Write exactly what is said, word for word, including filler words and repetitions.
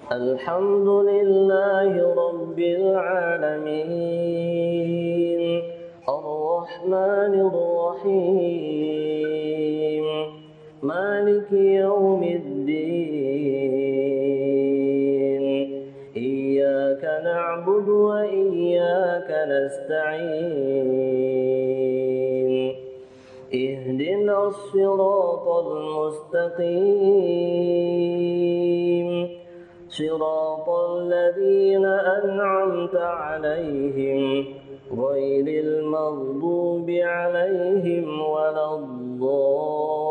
الحمد لله رب العالمين الرحمن الرحيم مالك يوم الدين إياك نعبد وإياك نستعين اهدنا الصراط المستقيم صراط الذين أنعمت عليهم غير المغضوب عليهم ولا الضالين.